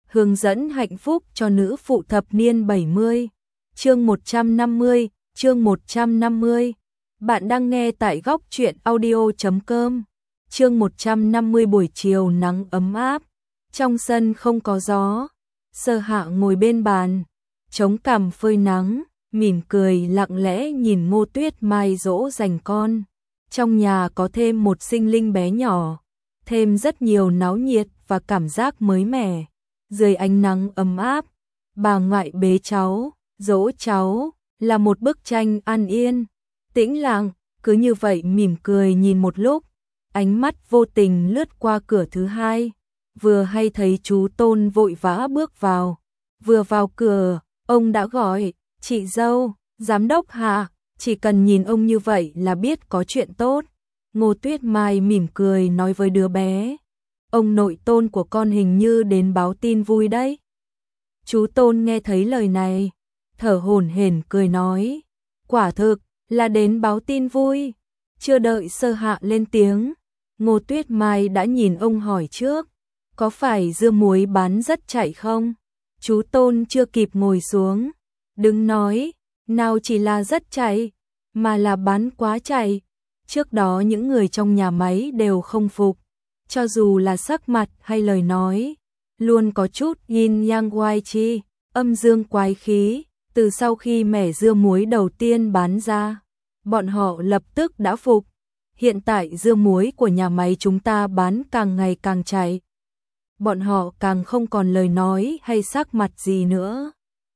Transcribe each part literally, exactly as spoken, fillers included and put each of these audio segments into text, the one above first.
hướng dẫn hạnh phúc cho nữ phụ thập niên bảy mươi. Chương một trăm năm mươi, chương một trăm năm mươi. Bạn đang nghe tại góc truyện audio chấm com. Chương một trăm năm mươi buổi chiều nắng ấm áp, trong sân không có gió. Sơ Hạ ngồi bên bàn, chống cằm phơi nắng, mỉm cười lặng lẽ nhìn Ngô Tuyết Mai dỗ dành con. Trong nhà có thêm một sinh linh bé nhỏ, thêm rất nhiều náo nhiệt và cảm giác mới mẻ. Dưới ánh nắng ấm áp, bà ngoại bế cháu, dỗ cháu, là một bức tranh an yên, tĩnh lặng, cứ như vậy mỉm cười nhìn một lúc. Ánh mắt vô tình lướt qua cửa thứ hai, vừa hay thấy chú Tôn vội vã bước vào. Vừa vào cửa, ông đã gọi, chị dâu, giám đốc Hạ, chỉ cần nhìn ông như vậy là biết có chuyện tốt. Ngô Tuyết Mai mỉm cười nói với đứa bé, ông nội Tôn của con hình như đến báo tin vui đấy. Chú Tôn nghe thấy lời này, thở hổn hển cười nói, quả thực là đến báo tin vui. Chưa đợi Sơ Hạ lên tiếng, Ngô Tuyết Mai đã nhìn ông hỏi trước, có phải dưa muối bán rất chạy không? Chú Tôn chưa kịp ngồi xuống, đứng nói, nào chỉ là rất chạy, mà là bán quá chạy. Trước đó những người trong nhà máy đều không phục, cho dù là sắc mặt hay lời nói, luôn có chút yin yang wai chi, âm dương quái khí. Từ sau khi mẻ dưa muối đầu tiên bán ra, bọn họ lập tức đã phục. Hiện tại dưa muối của nhà máy chúng ta bán càng ngày càng chạy. Bọn họ càng không còn lời nói hay sắc mặt gì nữa.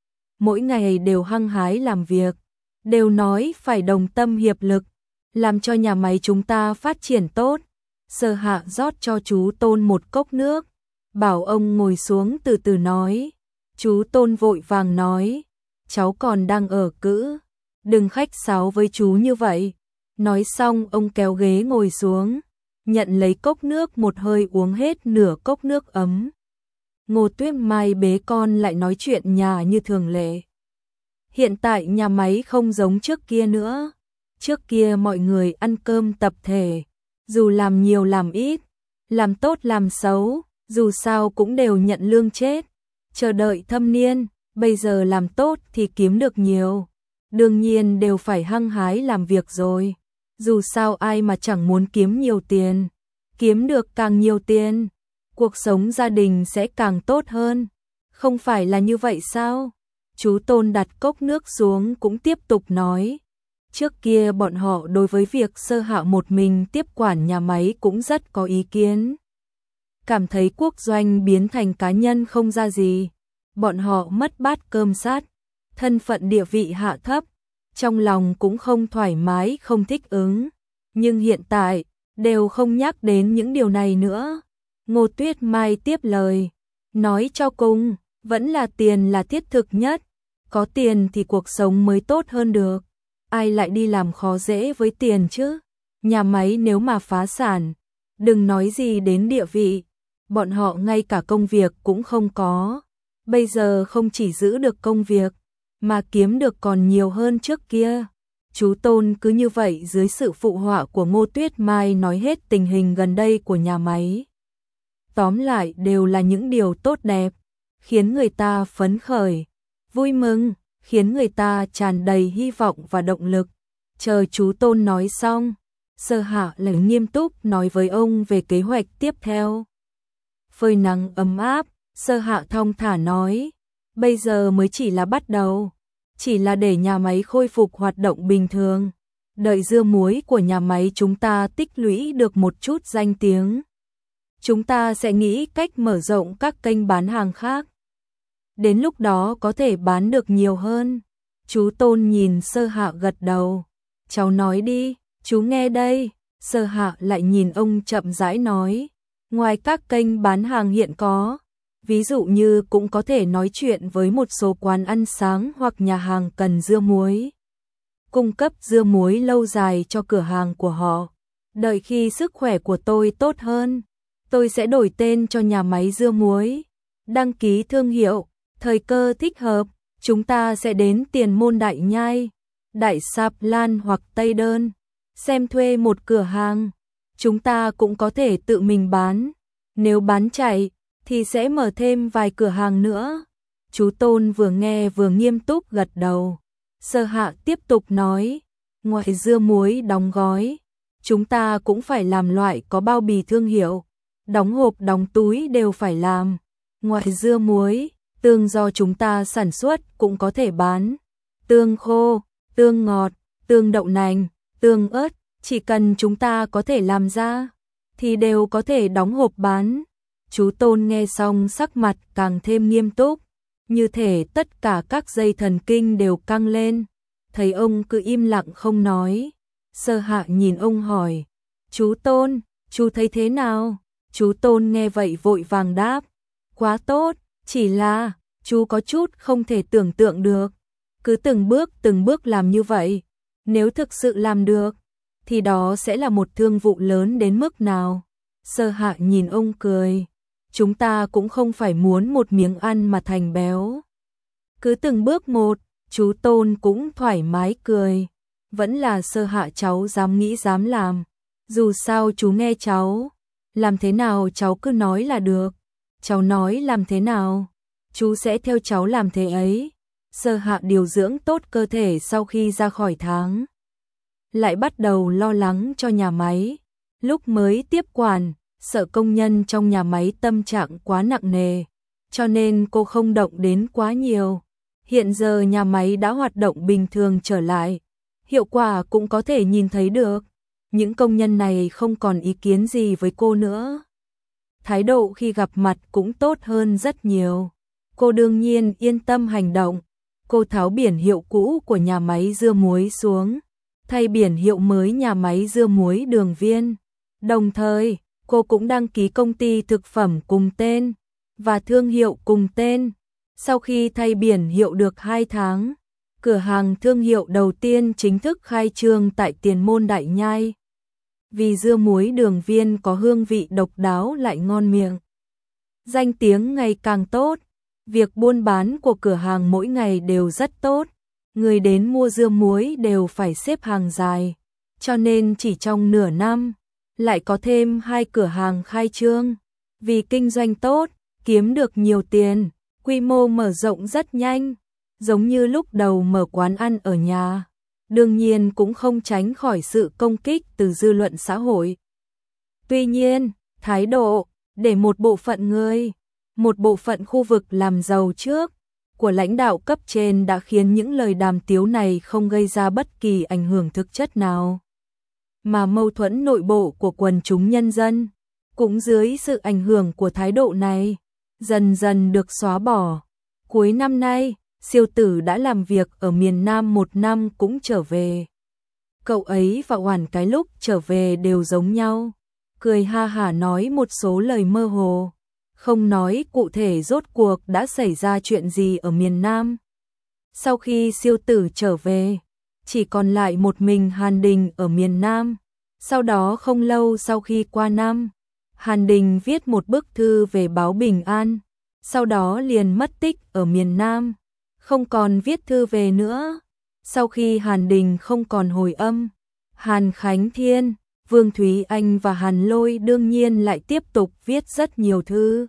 Mỗi ngày đều hăng hái làm việc, đều nói phải đồng tâm hiệp lực, làm cho nhà máy chúng ta phát triển tốt. Sơ Hạ rót cho chú Tôn một cốc nước, bảo ông ngồi xuống từ từ nói. Chú Tôn vội vàng nói, cháu còn đang ở cữ, đừng khách sáo với chú như vậy. Nói xong ông kéo ghế ngồi xuống, nhận lấy cốc nước một hơi uống hết nửa cốc nước ấm. Ngô Tuyết Mai bế con lại nói chuyện nhà như thường lệ. Hiện tại nhà máy không giống trước kia nữa. Trước kia mọi người ăn cơm tập thể, dù làm nhiều làm ít, làm tốt làm xấu, dù sao cũng đều nhận lương chết, chờ đợi thâm niên. Bây giờ làm tốt thì kiếm được nhiều, đương nhiên đều phải hăng hái làm việc rồi. Dù sao ai mà chẳng muốn kiếm nhiều tiền, kiếm được càng nhiều tiền, cuộc sống gia đình sẽ càng tốt hơn. Không phải là như vậy sao? Chú Tôn đặt cốc nước xuống cũng tiếp tục nói. Trước kia bọn họ đối với việc Sơ Hạ một mình tiếp quản nhà máy cũng rất có ý kiến. Cảm thấy quốc doanh biến thành cá nhân không ra gì. Bọn họ mất bát cơm sát, thân phận địa vị hạ thấp, trong lòng cũng không thoải mái không thích ứng. Nhưng hiện tại, đều không nhắc đến những điều này nữa. Ngô Tuyết Mai tiếp lời, nói cho cùng, vẫn là tiền là thiết thực nhất. Có tiền thì cuộc sống mới tốt hơn được. Ai lại đi làm khó dễ với tiền chứ? Nhà máy nếu mà phá sản, đừng nói gì đến địa vị, bọn họ ngay cả công việc cũng không có. Bây giờ không chỉ giữ được công việc, mà kiếm được còn nhiều hơn trước kia. Chú Tôn cứ như vậy dưới sự phụ họa của Ngô Tuyết Mai nói hết tình hình gần đây của nhà máy. Tóm lại đều là những điều tốt đẹp, khiến người ta phấn khởi, vui mừng, khiến người ta tràn đầy hy vọng và động lực. Chờ chú Tôn nói xong, Sơ Hạ lại nghiêm túc nói với ông về kế hoạch tiếp theo. Phơi nắng ấm áp, Sơ Hạ thong thả nói, bây giờ mới chỉ là bắt đầu, chỉ là để nhà máy khôi phục hoạt động bình thường. Đợi dưa muối của nhà máy chúng ta tích lũy được một chút danh tiếng, chúng ta sẽ nghĩ cách mở rộng các kênh bán hàng khác. Đến lúc đó có thể bán được nhiều hơn. Chú Tôn nhìn Sơ Hạ gật đầu. Cháu nói đi, chú nghe đây. Sơ Hạ lại nhìn ông chậm rãi nói. Ngoài các kênh bán hàng hiện có, ví dụ như cũng có thể nói chuyện với một số quán ăn sáng hoặc nhà hàng cần dưa muối, cung cấp dưa muối lâu dài cho cửa hàng của họ. Đợi khi sức khỏe của tôi tốt hơn, tôi sẽ đổi tên cho nhà máy dưa muối, đăng ký thương hiệu. Thời cơ thích hợp, chúng ta sẽ đến Tiền Môn Đại Nhai, Đại Sạp Lan hoặc Tây Đơn, xem thuê một cửa hàng. Chúng ta cũng có thể tự mình bán. Nếu bán chạy, thì sẽ mở thêm vài cửa hàng nữa. Chú Tôn vừa nghe vừa nghiêm túc gật đầu. Sơ Hạ tiếp tục nói, ngoài dưa muối đóng gói, chúng ta cũng phải làm loại có bao bì thương hiệu, đóng hộp đóng túi đều phải làm. Ngoài dưa muối, tương do chúng ta sản xuất cũng có thể bán. Tương khô, tương ngọt, tương đậu nành, tương ớt, chỉ cần chúng ta có thể làm ra, thì đều có thể đóng hộp bán. Chú Tôn nghe xong sắc mặt càng thêm nghiêm túc, như thể tất cả các dây thần kinh đều căng lên. Thấy ông cứ im lặng không nói, Sơ Hạ nhìn ông hỏi, chú Tôn, chú thấy thế nào? Chú Tôn nghe vậy vội vàng đáp, quá tốt, chỉ là, chú có chút không thể tưởng tượng được. Cứ từng bước từng bước làm như vậy, nếu thực sự làm được, thì đó sẽ là một thương vụ lớn đến mức nào? Sơ Hạ nhìn ông cười, chúng ta cũng không phải muốn một miếng ăn mà thành béo. Cứ từng bước một, chú Tôn cũng thoải mái cười, vẫn là Sơ Hạ cháu dám nghĩ dám làm. Dù sao chú nghe cháu, làm thế nào cháu cứ nói là được. Cháu nói làm thế nào, chú sẽ theo cháu làm thế ấy. Sơ Hạ điều dưỡng tốt cơ thể sau khi ra khỏi tháng, lại bắt đầu lo lắng cho nhà máy. Lúc mới tiếp quản, sợ công nhân trong nhà máy tâm trạng quá nặng nề, cho nên cô không động đến quá nhiều. Hiện giờ nhà máy đã hoạt động bình thường trở lại, hiệu quả cũng có thể nhìn thấy được. Những công nhân này không còn ý kiến gì với cô nữa. Thái độ khi gặp mặt cũng tốt hơn rất nhiều. Cô đương nhiên yên tâm hành động. Cô tháo biển hiệu cũ của nhà máy dưa muối xuống, thay biển hiệu mới nhà máy dưa muối Đường Viên. Đồng thời, cô cũng đăng ký công ty thực phẩm cùng tên và thương hiệu cùng tên. Sau khi thay biển hiệu được hai tháng, cửa hàng thương hiệu đầu tiên chính thức khai trương tại Tiền Môn Đại Nhai. Vì dưa muối Đường Viên có hương vị độc đáo lại ngon miệng, danh tiếng ngày càng tốt. Việc buôn bán của cửa hàng mỗi ngày đều rất tốt, người đến mua dưa muối đều phải xếp hàng dài, cho nên chỉ trong nửa năm, lại có thêm hai cửa hàng khai trương. Vì kinh doanh tốt, kiếm được nhiều tiền, quy mô mở rộng rất nhanh, giống như lúc đầu mở quán ăn ở nhà, đương nhiên cũng không tránh khỏi sự công kích từ dư luận xã hội. Tuy nhiên, thái độ để một bộ phận người, một bộ phận khu vực làm giàu trước của lãnh đạo cấp trên đã khiến những lời đàm tiếu này không gây ra bất kỳ ảnh hưởng thực chất nào, mà mâu thuẫn nội bộ của quần chúng nhân dân cũng dưới sự ảnh hưởng của thái độ này dần dần được xóa bỏ. Cuối năm nay, Siêu Tử đã làm việc ở miền Nam một năm cũng trở về. Cậu ấy và Oản cái lúc trở về đều giống nhau, cười ha hả nói một số lời mơ hồ, không nói cụ thể rốt cuộc đã xảy ra chuyện gì ở miền Nam. Sau khi Siêu Tử trở về, chỉ còn lại một mình Hàn Đình ở miền Nam. Sau đó không lâu sau khi qua năm, Hàn Đình viết một bức thư về báo bình an, sau đó liền mất tích ở miền Nam, không còn viết thư về nữa. Sau khi Hàn Đình không còn hồi âm, Hàn Khánh Thiên, Vương Thúy Anh và Hàn Lôi đương nhiên lại tiếp tục viết rất nhiều thư.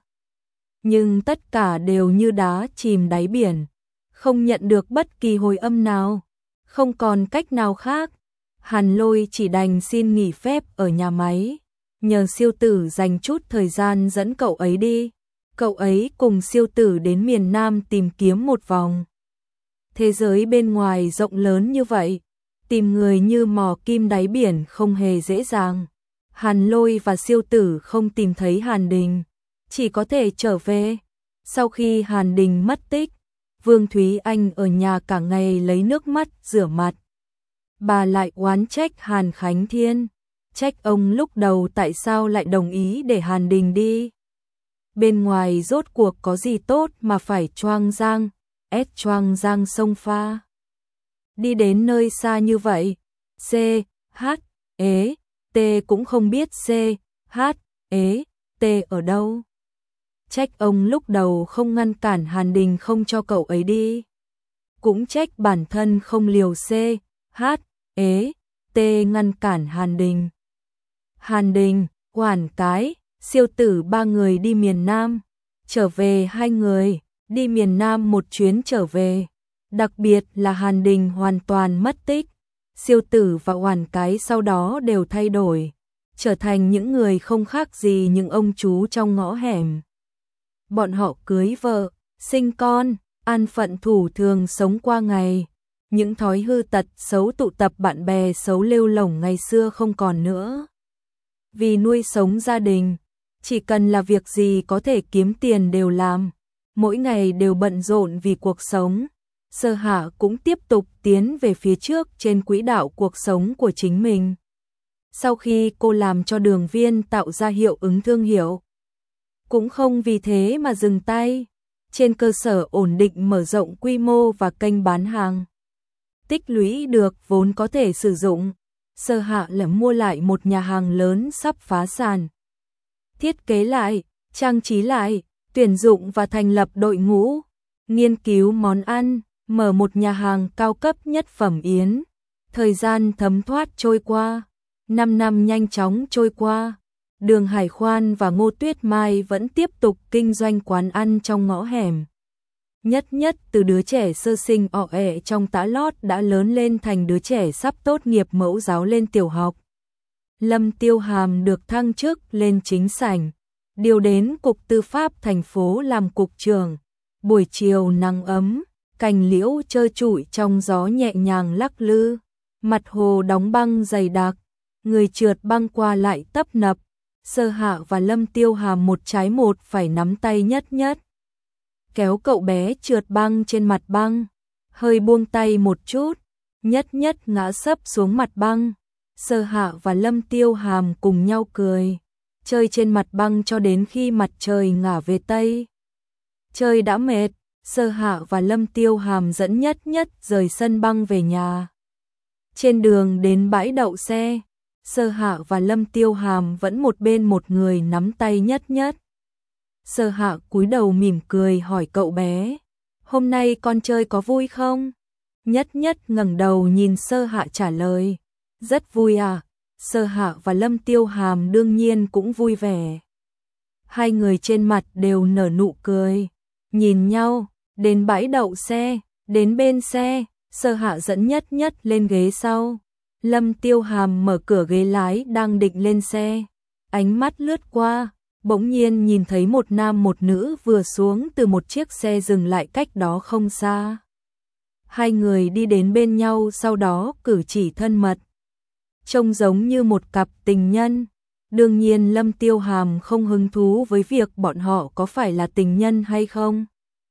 Nhưng tất cả đều như đá chìm đáy biển, không nhận được bất kỳ hồi âm nào. Không còn cách nào khác, Hàn Lôi chỉ đành xin nghỉ phép ở nhà máy, nhờ Siêu Tử dành chút thời gian dẫn cậu ấy đi. Cậu ấy cùng Siêu Tử đến miền Nam tìm kiếm một vòng. Thế giới bên ngoài rộng lớn như vậy, tìm người như mò kim đáy biển không hề dễ dàng. Hàn Lôi và Siêu Tử không tìm thấy Hàn Đình, chỉ có thể trở về. Sau khi Hàn Đình mất tích, Vương Thúy Anh ở nhà cả ngày lấy nước mắt rửa mặt. Bà lại oán trách Hàn Khánh Thiên, trách ông lúc đầu tại sao lại đồng ý để Hàn Đình đi. Bên ngoài rốt cuộc có gì tốt mà phải choang giang, ép choang giang sông pha. Đi đến nơi xa như vậy, C, H, ế, T cũng không biết C, H, ế, T ở đâu. Trách ông lúc đầu không ngăn cản Hàn Đình không cho cậu ấy đi. Cũng trách bản thân không liều C, H, ế, T ngăn cản Hàn Đình. Hàn Đình, Oản cái, Siêu Tử ba người đi miền Nam, trở về hai người, đi miền Nam một chuyến trở về. Đặc biệt là Hàn Đình hoàn toàn mất tích, Siêu Tử và Oản Cái sau đó đều thay đổi, trở thành những người không khác gì những ông chú trong ngõ hẻm. Bọn họ cưới vợ, sinh con, an phận thủ thường sống qua ngày. Những thói hư tật xấu tụ tập bạn bè xấu lêu lổng ngày xưa không còn nữa. Vì nuôi sống gia đình, chỉ cần là việc gì có thể kiếm tiền đều làm, mỗi ngày đều bận rộn vì cuộc sống. Sơ Hạ cũng tiếp tục tiến về phía trước trên quỹ đạo cuộc sống của chính mình. Sau khi cô làm cho Đường Viên tạo ra hiệu ứng thương hiệu, cũng không vì thế mà dừng tay, trên cơ sở ổn định mở rộng quy mô và kênh bán hàng. Tích lũy được vốn có thể sử dụng, Sơ Hạ là mua lại một nhà hàng lớn sắp phá sản. Thiết kế lại, trang trí lại, tuyển dụng và thành lập đội ngũ, nghiên cứu món ăn, mở một nhà hàng cao cấp nhất phẩm yến. Thời gian thấm thoát trôi qua, năm năm nhanh chóng trôi qua. Đường Hải Khoan và Ngô Tuyết Mai vẫn tiếp tục kinh doanh quán ăn trong ngõ hẻm. Nhất nhất từ đứa trẻ sơ sinh ọ ẹ trong tã lót đã lớn lên thành đứa trẻ sắp tốt nghiệp mẫu giáo lên tiểu học. Lâm Tiêu Hàm được thăng chức lên chính sảnh, điều đến Cục Tư pháp thành phố làm cục trưởng. Buổi chiều nắng ấm, cành liễu trơ trụi trong gió nhẹ nhàng lắc lư, mặt hồ đóng băng dày đặc, người trượt băng qua lại tấp nập. Sơ Hạ và Lâm Tiêu Hàm một trái một phải nắm tay nhất nhất, kéo cậu bé trượt băng trên mặt băng, hơi buông tay một chút, nhất nhất ngã sấp xuống mặt băng. Sơ Hạ và Lâm Tiêu Hàm cùng nhau cười, chơi trên mặt băng cho đến khi mặt trời ngả về tây. Chơi đã mệt, Sơ Hạ và Lâm Tiêu Hàm dẫn nhất nhất rời sân băng về nhà. Trên đường đến bãi đậu xe, Sơ Hạ và Lâm Tiêu Hàm vẫn một bên một người nắm tay nhất nhất. Sơ Hạ cúi đầu mỉm cười hỏi cậu bé, hôm nay con chơi có vui không? Nhất nhất ngẩng đầu nhìn Sơ Hạ trả lời, rất vui à. Sơ Hạ và Lâm Tiêu Hàm đương nhiên cũng vui vẻ. Hai người trên mặt đều nở nụ cười, nhìn nhau, đến bãi đậu xe, đến bên xe, Sơ Hạ dẫn nhất nhất lên ghế sau. Lâm Tiêu Hàm mở cửa ghế lái đang định lên xe, ánh mắt lướt qua, bỗng nhiên nhìn thấy một nam một nữ vừa xuống từ một chiếc xe dừng lại cách đó không xa. Hai người đi đến bên nhau sau đó cử chỉ thân mật, trông giống như một cặp tình nhân. Đương nhiên Lâm Tiêu Hàm không hứng thú với việc bọn họ có phải là tình nhân hay không.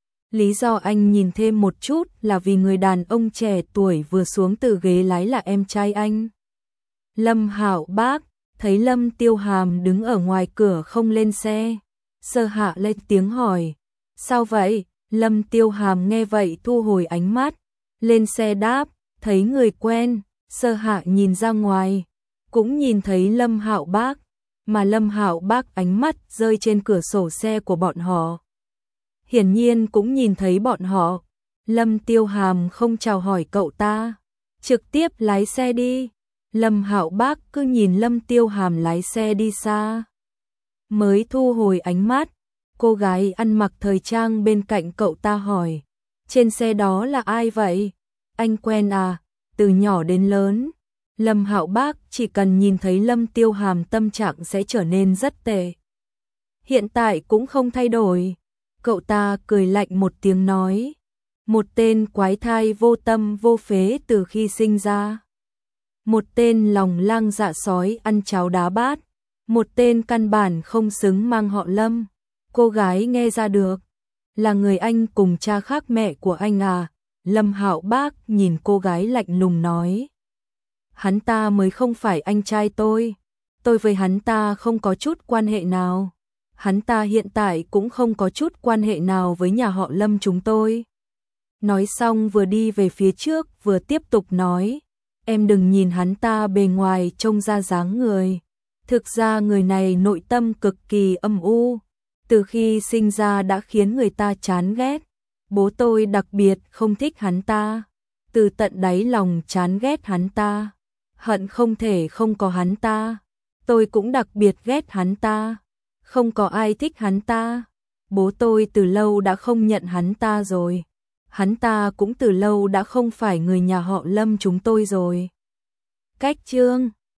Lý do anh nhìn thêm một chút là vì người đàn ông trẻ tuổi vừa xuống từ ghế lái là em trai anh. Lâm Hạo Bác, thấy Lâm Tiêu Hàm đứng ở ngoài cửa không lên xe. Sơ Hạ lên tiếng hỏi, sao vậy? Lâm Tiêu Hàm nghe vậy thu hồi ánh mắt, lên xe đáp, thấy người quen. Sơ Hạ nhìn ra ngoài, cũng nhìn thấy Lâm Hạo Bác, mà Lâm Hạo Bác ánh mắt rơi trên cửa sổ xe của bọn họ. Hiển nhiên cũng nhìn thấy bọn họ. Lâm Tiêu Hàm không chào hỏi cậu ta, trực tiếp lái xe đi. Lâm Hạo Bác cứ nhìn Lâm Tiêu Hàm lái xe đi xa, mới thu hồi ánh mắt. Cô gái ăn mặc thời trang bên cạnh cậu ta hỏi, trên xe đó là ai vậy? Anh quen à? Từ nhỏ đến lớn, Lâm Hạo Bác chỉ cần nhìn thấy Lâm Tiêu Hàm tâm trạng sẽ trở nên rất tệ. Hiện tại cũng không thay đổi. Cậu ta cười lạnh một tiếng nói, một tên quái thai vô tâm vô phế từ khi sinh ra, một tên lòng lang dạ sói ăn cháo đá bát, một tên căn bản không xứng mang họ Lâm. Cô gái nghe ra được, là người anh cùng cha khác mẹ của anh à? Lâm Hạo Bác nhìn cô gái lạnh lùng nói, hắn ta mới không phải anh trai tôi, tôi với hắn ta không có chút quan hệ nào. Hắn ta hiện tại cũng không có chút quan hệ nào với nhà họ Lâm chúng tôi. Nói xong vừa đi về phía trước vừa tiếp tục nói, em đừng nhìn hắn ta bề ngoài trông ra dáng người. Thực ra người này nội tâm cực kỳ âm u, từ khi sinh ra đã khiến người ta chán ghét. Bố tôi đặc biệt không thích hắn ta, từ tận đáy lòng chán ghét hắn ta, hận không thể không có hắn ta. Tôi cũng đặc biệt ghét hắn ta, không có ai thích hắn ta. bố tôi từ lâu đã không nhận hắn ta rồi. Hắn ta cũng từ lâu đã không phải người nhà họ Lâm chúng tôi rồi. Cách chương